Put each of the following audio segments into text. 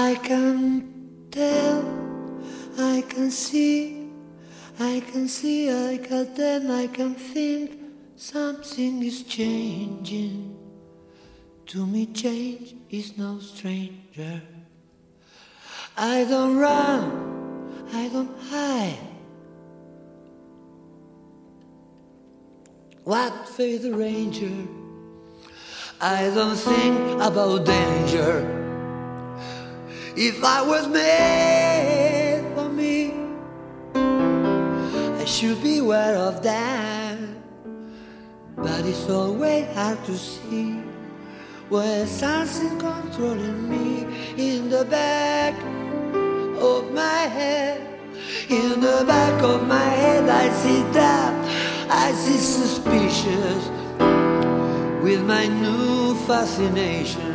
I can tell, I can see, I can tell, I can think something is changing. To me change is no stranger. I don't run, I don't hide. What faith the ranger? I don't think about danger. If I was made for me, I should be aware of that. But it's always hard to see when something controlling me. In the back of my head, in the back of my head, I see doubt, I see suspicious with my new fascination.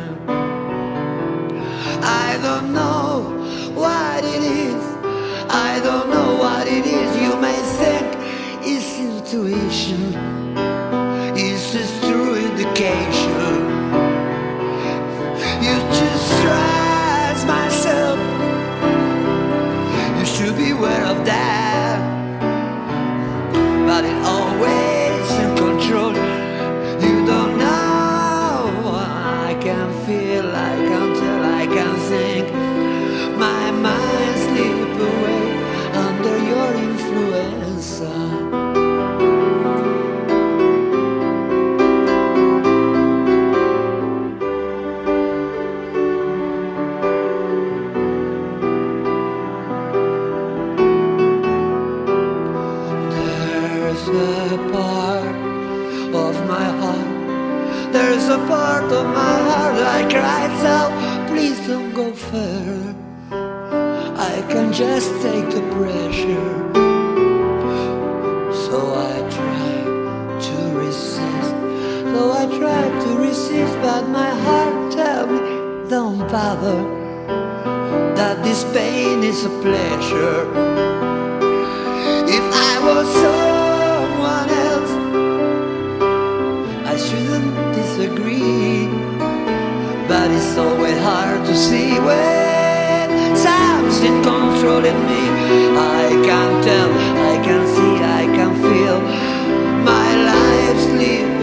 I don't know what it is, I don't know what it is. You may think it's intuition, it's a true indication. You just trust myself, you should be aware of that. But it always in control. You don't know. I can feel, I can tell, I can think. My mind slip away under your influence. There's a part of my heart, there's a part of my heart I cried out, please don't go further. I can just take the pressure. So I try to resist, so I try to resist, but my heart tells me don't bother, that this pain is a pleasure. If I was someone else, I shouldn't disagree. But it's always hard to see when something controlling me. I can tell, I can see, I can feel my life slip